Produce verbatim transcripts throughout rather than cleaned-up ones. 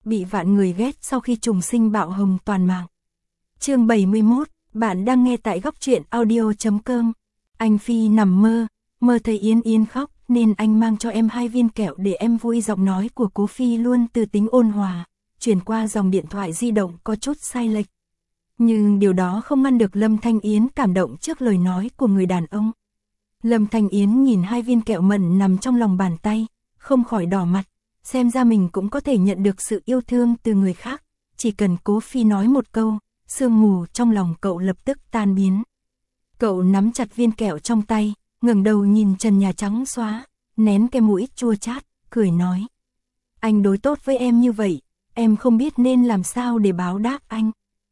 bị vạn người ghét sau khi trùng sinh bạo hồng toàn mạng. Chương bảy mươi mốt, bạn đang nghe tại góc truyện audio chấm com. Anh Phi nằm mơ, mơ thấy Yến Yến khóc nên anh mang cho em hai viên kẹo để em vui. Giọng nói của Cố Phi luôn từ tính ôn hòa, chuyển qua dòng điện thoại di động có chút sai lệch. Nhưng điều đó không ngăn được Lâm Thanh Yến cảm động trước lời nói của người đàn ông. Lâm Thanh Yến nhìn hai viên kẹo mận nằm trong lòng bàn tay, không khỏi đỏ mặt, xem ra mình cũng có thể nhận được sự yêu thương từ người khác, chỉ cần Cố Phi nói một câu, sương mù trong lòng cậu lập tức tan biến. Cậu nắm chặt viên kẹo trong tay, ngẩng đầu nhìn trần nhà trắng xóa, nén cái mũi chua chát, cười nói: anh đối tốt với em như vậy, em không biết nên làm sao để báo đáp anh.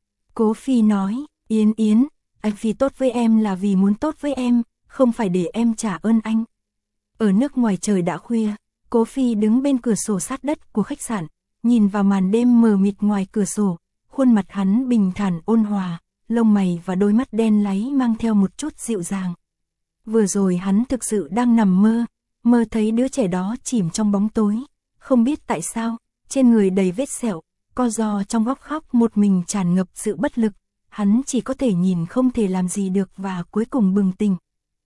Cố Phi nói: Yến Yến, anh Phi tốt với em là vì muốn tốt với em, không phải để em trả ơn anh. Ở nước ngoài trời đã khuya, Cố Phi đứng bên cửa sổ sát đất của khách sạn, nhìn vào màn đêm mờ mịt ngoài cửa sổ, khuôn mặt hắn bình thản ôn hòa, lông mày và đôi mắt đen láy mang theo một chút dịu dàng. Vừa rồi hắn thực sự đang nằm mơ, mơ thấy đứa trẻ đó chìm trong bóng tối, không biết tại sao, trên người đầy vết sẹo, co ro trong góc khóc một mình tràn ngập sự bất lực, hắn chỉ có thể nhìn không thể làm gì được và cuối cùng bừng tỉnh.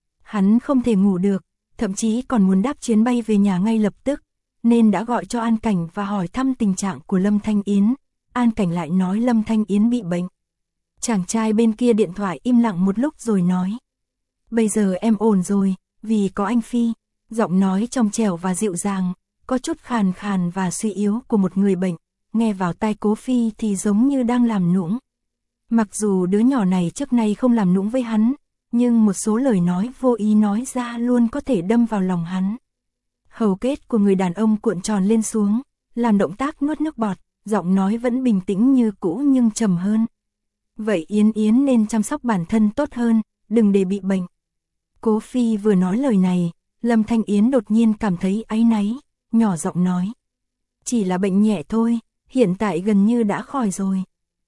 Hắn không thể ngủ được, thậm chí còn muốn đáp chuyến bay về nhà ngay lập tức, nên đã gọi cho An Cảnh và hỏi thăm tình trạng của Lâm Thanh Yến. An Cảnh lại nói Lâm Thanh Yến bị bệnh. Chàng trai bên kia điện thoại im lặng một lúc rồi nói: bây giờ em ổn rồi, vì có anh Phi. Giọng nói trong trẻo và dịu dàng, có chút khàn khàn và suy yếu của một người bệnh, nghe vào tai Cố Phi thì giống như đang làm nũng. Mặc dù đứa nhỏ này trước nay không làm nũng với hắn, nhưng một số lời nói vô ý nói ra luôn có thể đâm vào lòng hắn. Hầu kết của người đàn ông cuộn tròn lên xuống, làm động tác nuốt nước bọt, giọng nói vẫn bình tĩnh như cũ nhưng trầm hơn. Vậy Yến Yến nên chăm sóc bản thân tốt hơn, đừng để bị bệnh. Cố Phi vừa nói lời này, Lâm Thanh Yến đột nhiên cảm thấy áy náy, nhỏ giọng nói: chỉ là bệnh nhẹ thôi, hiện tại gần như đã khỏi rồi.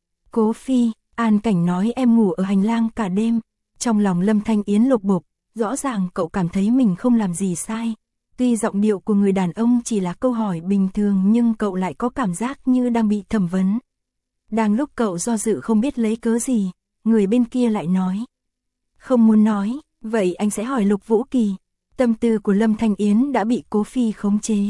Cố Phi, An Cảnh nói em ngủ ở hành lang cả đêm. Trong lòng Lâm Thanh Yến lột bột, rõ ràng cậu cảm thấy mình không làm gì sai. Tuy giọng điệu của người đàn ông chỉ là câu hỏi bình thường nhưng cậu lại có cảm giác như đang bị thẩm vấn. Đang lúc cậu do dự không biết lấy cớ gì, người bên kia lại nói: không muốn nói, vậy anh sẽ hỏi Lục Vũ Kỳ. Tâm tư của Lâm Thanh Yến đã bị Cố Phi khống chế.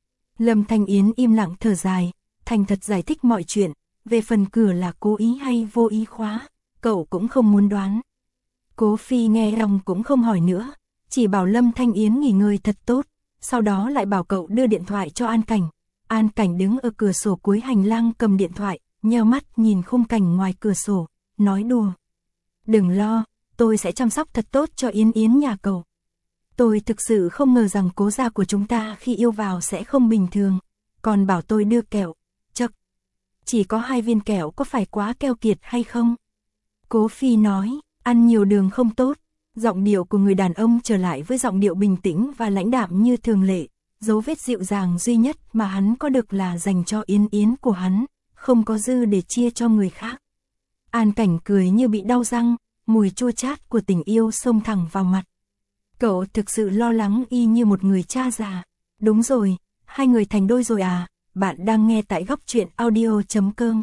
Lâm Thanh Yến im lặng thở dài, thành thật giải thích mọi chuyện, về phần cửa là cố ý hay vô ý khóa, cậu cũng không muốn đoán. Cố Phi nghe xong cũng không hỏi nữa, chỉ bảo Lâm Thanh Yến nghỉ ngơi thật tốt, sau đó lại bảo cậu đưa điện thoại cho An Cảnh. An Cảnh đứng ở cửa sổ cuối hành lang cầm điện thoại, nheo mắt nhìn khung cảnh ngoài cửa sổ, nói đùa: đừng lo, tôi sẽ chăm sóc thật tốt cho Yến Yến nhà cậu. Tôi thực sự không ngờ rằng Cố gia của chúng ta khi yêu vào sẽ không bình thường, còn bảo tôi đưa kẹo, chậc, chỉ có hai viên kẹo có phải quá keo kiệt hay không? Cố Phi nói: ăn nhiều đường không tốt. Giọng điệu của người đàn ông trở lại với giọng điệu bình tĩnh và lãnh đạm như thường lệ, dấu vết dịu dàng duy nhất mà hắn có được là dành cho Yến Yến của hắn, không có dư để chia cho người khác. An Cảnh cười như bị đau răng, mùi chua chát của tình yêu xông thẳng vào mặt. Cậu thực sự lo lắng y như một người cha già. Đúng rồi, hai người thành đôi rồi à, bạn đang nghe tại góc truyện audio chấm com.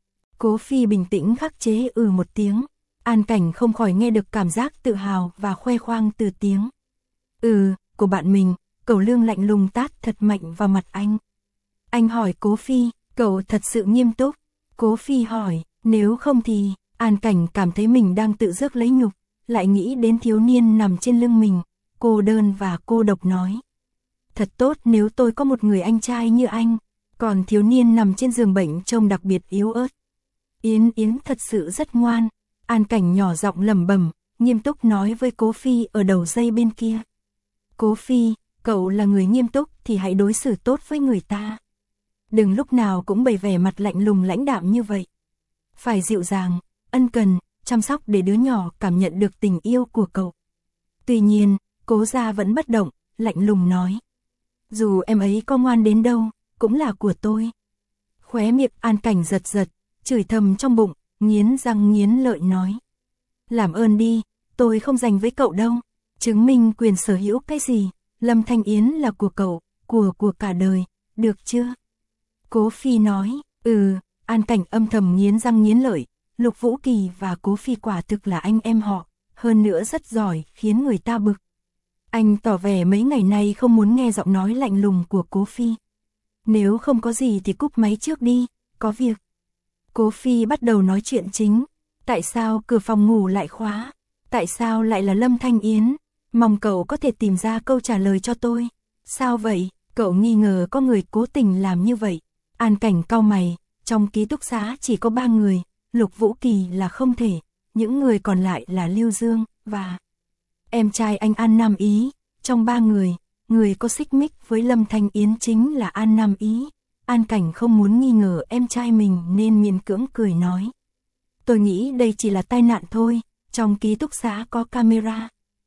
Cố Phi bình tĩnh khắc chế ừ một tiếng. An Cảnh không khỏi nghe được cảm giác tự hào và khoe khoang từ tiếng ừ của bạn mình. Cẩu Lương lạnh lùng tát thật mạnh vào mặt anh. Anh hỏi Cố Phi: cậu thật sự nghiêm túc? Cố Phi hỏi: nếu không thì... An Cảnh cảm thấy mình đang tự rước lấy nhục, lại nghĩ đến thiếu niên nằm trên lưng mình, cô đơn và cô độc nói: thật tốt nếu tôi có một người anh trai như anh. Còn thiếu niên nằm trên giường bệnh trông đặc biệt yếu ớt. Yến Yến thật sự rất ngoan. An Cảnh nhỏ giọng lẩm bẩm, nghiêm túc nói với Cố Phi ở đầu dây bên kia: Cố Phi, cậu là người nghiêm túc thì hãy đối xử tốt với người ta. Đừng lúc nào cũng bày vẻ mặt lạnh lùng lãnh đạm như vậy. Phải dịu dàng, ân cần, chăm sóc để đứa nhỏ cảm nhận được tình yêu của cậu. Tuy nhiên, Cố gia vẫn bất động, lạnh lùng nói: dù em ấy có ngoan đến đâu, cũng là của tôi. Khóe miệng An Cảnh giật giật, chửi thầm trong bụng, nghiến răng nghiến lợi nói: làm ơn đi, tôi không dành với cậu đâu. Chứng minh quyền sở hữu cái gì, Lâm Thanh Yến là của cậu, của của cả đời, được chưa? Cố Phi nói, ừ, An Cảnh âm thầm nghiến răng nghiến lợi, Lục Vũ Kỳ và Cố Phi quả thực là anh em họ, hơn nữa rất giỏi, khiến người ta bực. Anh tỏ vẻ mấy ngày nay không muốn nghe giọng nói lạnh lùng của Cố Phi. Nếu không có gì thì cúp máy trước đi, có việc. Cố Phi bắt đầu nói chuyện chính. Tại sao cửa phòng ngủ lại khóa? Tại sao lại là Lâm Thanh Yến? Mong cậu có thể tìm ra câu trả lời cho tôi. Sao vậy? Cậu nghi ngờ có người cố tình làm như vậy. An Cảnh cau mày, trong ký túc xá chỉ có ba người, Lục Vũ Kỳ là không thể, những người còn lại là Lưu Dương, và em trai anh An Nam Ý. Trong ba người, người có xích mích với Lâm Thanh Yến chính là An Nam Ý. An Cảnh không muốn nghi ngờ em trai mình nên miễn cưỡng cười nói. Tôi nghĩ đây chỉ là tai nạn thôi, trong ký túc xá có camera.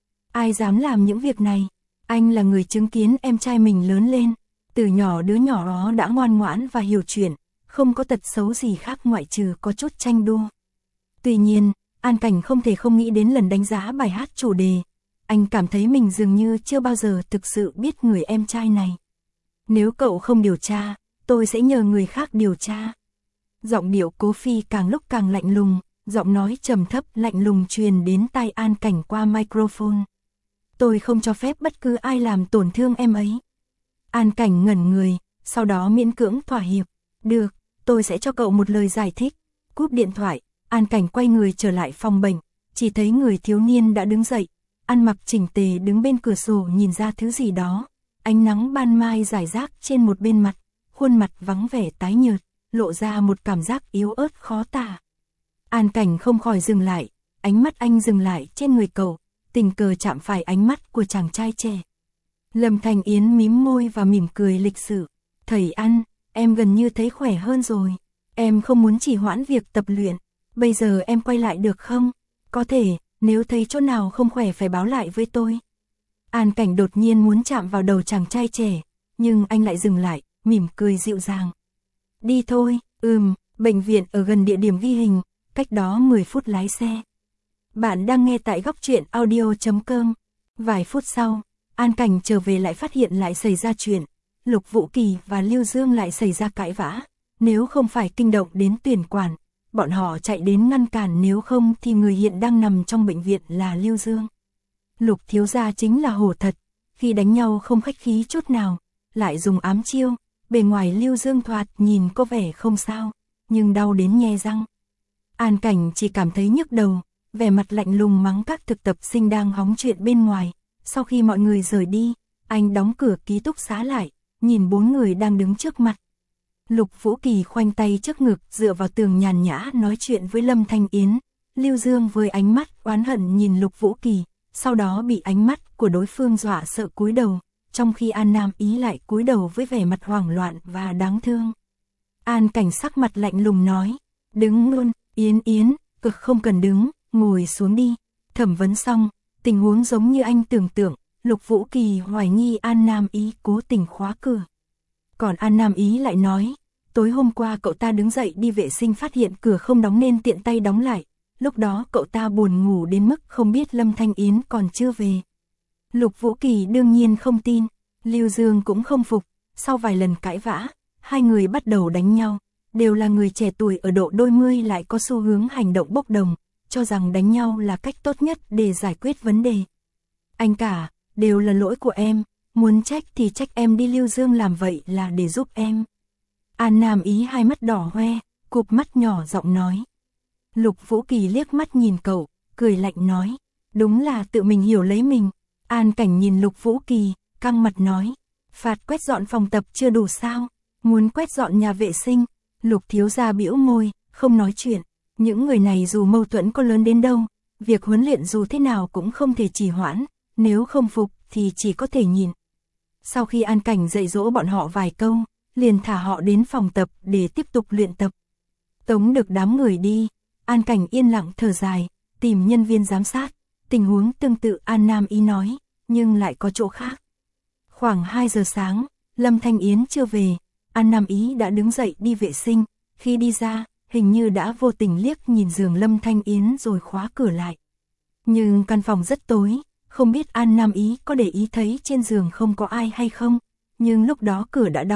Ai dám làm những việc này? Anh là người chứng kiến em trai mình lớn lên. Từ nhỏ đứa nhỏ đó đã ngoan ngoãn và hiểu chuyện, không có tật xấu gì khác ngoại trừ có chút tranh đua. Tuy nhiên, An Cảnh không thể không nghĩ đến lần đánh giá bài hát chủ đề. Anh cảm thấy mình dường như chưa bao giờ thực sự biết người em trai này. Nếu cậu không điều tra, tôi sẽ nhờ người khác điều tra. Giọng điệu Cố Phi càng lúc càng lạnh lùng, giọng nói trầm thấp lạnh lùng truyền đến tai An Cảnh qua microphone. Tôi không cho phép bất cứ ai làm tổn thương em ấy. An Cảnh ngẩn người, sau đó miễn cưỡng thỏa hiệp. Được, tôi sẽ cho cậu một lời giải thích. Cúp điện thoại, An Cảnh quay người trở lại phòng bệnh, chỉ thấy người thiếu niên đã đứng dậy, ăn mặc chỉnh tề đứng bên cửa sổ nhìn ra thứ gì đó. Ánh nắng ban mai rải rác trên một bên mặt, khuôn mặt vắng vẻ tái nhợt, lộ ra một cảm giác yếu ớt khó tả. An Cảnh không khỏi dừng lại, ánh mắt anh dừng lại trên người cậu, tình cờ chạm phải ánh mắt của chàng trai trẻ. Lâm Thanh Yến mím môi và mỉm cười lịch sự. Thầy An, em gần như thấy khỏe hơn rồi. Em không muốn trì hoãn việc tập luyện. Bây giờ em quay lại được không? Có thể, nếu thấy chỗ nào không khỏe phải báo lại với tôi. An Cảnh đột nhiên muốn chạm vào đầu chàng trai trẻ, nhưng anh lại dừng lại, mỉm cười dịu dàng. Đi thôi, ừm, bệnh viện ở gần địa điểm ghi hình, cách đó mười phút lái xe. Bạn đang nghe tại góc truyện audio chấm com. Vài phút sau, An Cảnh trở về lại phát hiện lại xảy ra chuyện. Lục Vũ Kỳ và Lưu Dương lại xảy ra cãi vã. Nếu không phải kinh động đến tuyển quản, bọn họ chạy đến ngăn cản, nếu không thì người hiện đang nằm trong bệnh viện là Lưu Dương. Lục thiếu gia chính là hổ thật, khi đánh nhau không khách khí chút nào, lại dùng ám chiêu. Bề ngoài Lưu Dương thoạt nhìn có vẻ không sao, nhưng đau đến nhe răng. An Cảnh chỉ cảm thấy nhức đầu, vẻ mặt lạnh lùng mắng các thực tập sinh đang hóng chuyện bên ngoài. Sau khi mọi người rời đi, anh đóng cửa ký túc xá lại, nhìn bốn người đang đứng trước mặt. Lục Vũ Kỳ khoanh tay trước ngực dựa vào tường nhàn nhã nói chuyện với Lâm Thanh Yến. Lưu Dương với ánh mắt oán hận nhìn Lục Vũ Kỳ, sau đó bị ánh mắt của đối phương dọa sợ cúi đầu, trong khi An Nam Ý lại cúi đầu với vẻ mặt hoảng loạn và đáng thương. An Cảnh sắc mặt lạnh lùng nói, đứng luôn, Yến Yến, cực không cần đứng, ngồi xuống đi. Thẩm vấn xong, tình huống giống như anh tưởng tượng, Lục Vũ Kỳ hoài nghi An Nam Ý cố tình khóa cửa. Còn An Nam Ý lại nói, tối hôm qua cậu ta đứng dậy đi vệ sinh phát hiện cửa không đóng nên tiện tay đóng lại. Lúc đó cậu ta buồn ngủ đến mức không biết Lâm Thanh Yến còn chưa về. Lục Vũ Kỳ đương nhiên không tin, Lưu Dương cũng không phục. Sau vài lần cãi vã, hai người bắt đầu đánh nhau. Đều là người trẻ tuổi ở độ đôi mươi lại có xu hướng hành động bốc đồng, cho rằng đánh nhau là cách tốt nhất để giải quyết vấn đề. Anh cả, đều là lỗi của em, muốn trách thì trách em đi. Lưu Dương làm vậy là để giúp em. An Nam Ý hai mắt đỏ hoe, cụp mắt nhỏ giọng nói. Lục Vũ Kỳ liếc mắt nhìn cậu, cười lạnh nói, đúng là tự mình hiểu lấy mình. An Cảnh nhìn Lục Vũ Kỳ, căng mặt nói, phạt quét dọn phòng tập chưa đủ sao, muốn quét dọn nhà vệ sinh. Lục thiếu gia bĩu môi, không nói chuyện. Những người này dù mâu thuẫn có lớn đến đâu, việc huấn luyện dù thế nào cũng không thể trì hoãn, nếu không phục thì chỉ có thể nhìn. Sau khi An Cảnh dạy dỗ bọn họ vài câu, liền thả họ đến phòng tập để tiếp tục luyện tập. Tống được đám người đi, An Cảnh yên lặng thở dài, tìm nhân viên giám sát. Tình huống tương tự An Nam Ý nói, nhưng lại có chỗ khác. Khoảng hai giờ sáng, Lâm Thanh Yến chưa về, An Nam Ý đã đứng dậy đi vệ sinh. Khi đi ra, hình như đã vô tình liếc nhìn giường Lâm Thanh Yến rồi khóa cửa lại. Nhưng căn phòng rất tối, không biết An Nam Ý có để ý thấy trên giường không có ai hay không, nhưng lúc đó cửa đã đóng,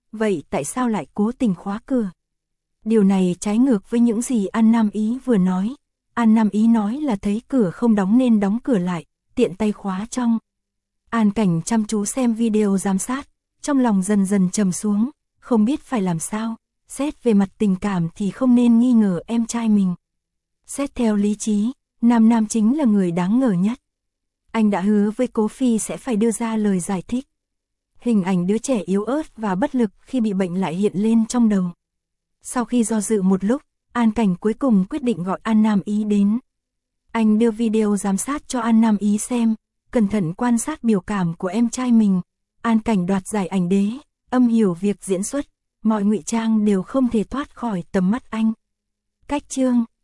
vậy tại sao lại cố tình khóa cửa? Điều này trái ngược với những gì An Nam Ý vừa nói. An Nam Ý nói là thấy cửa không đóng nên đóng cửa lại, tiện tay khóa trong. An Cảnh chăm chú xem video giám sát, trong lòng dần dần trầm xuống, không biết phải làm sao. Xét về mặt tình cảm thì không nên nghi ngờ em trai mình. Xét theo lý trí, Nam Nam chính là người đáng ngờ nhất. Anh đã hứa với Cố Phi sẽ phải đưa ra lời giải thích. Hình ảnh đứa trẻ yếu ớt và bất lực khi bị bệnh lại hiện lên trong đầu. Sau khi do dự một lúc, An Cảnh cuối cùng quyết định gọi An Nam Ý đến. Anh đưa video giám sát cho An Nam Ý xem, cẩn thận quan sát biểu cảm của em trai mình. An Cảnh đoạt giải ảnh đế, âm hiểu việc diễn xuất, mọi ngụy trang đều không thể thoát khỏi tầm mắt anh. Cách chương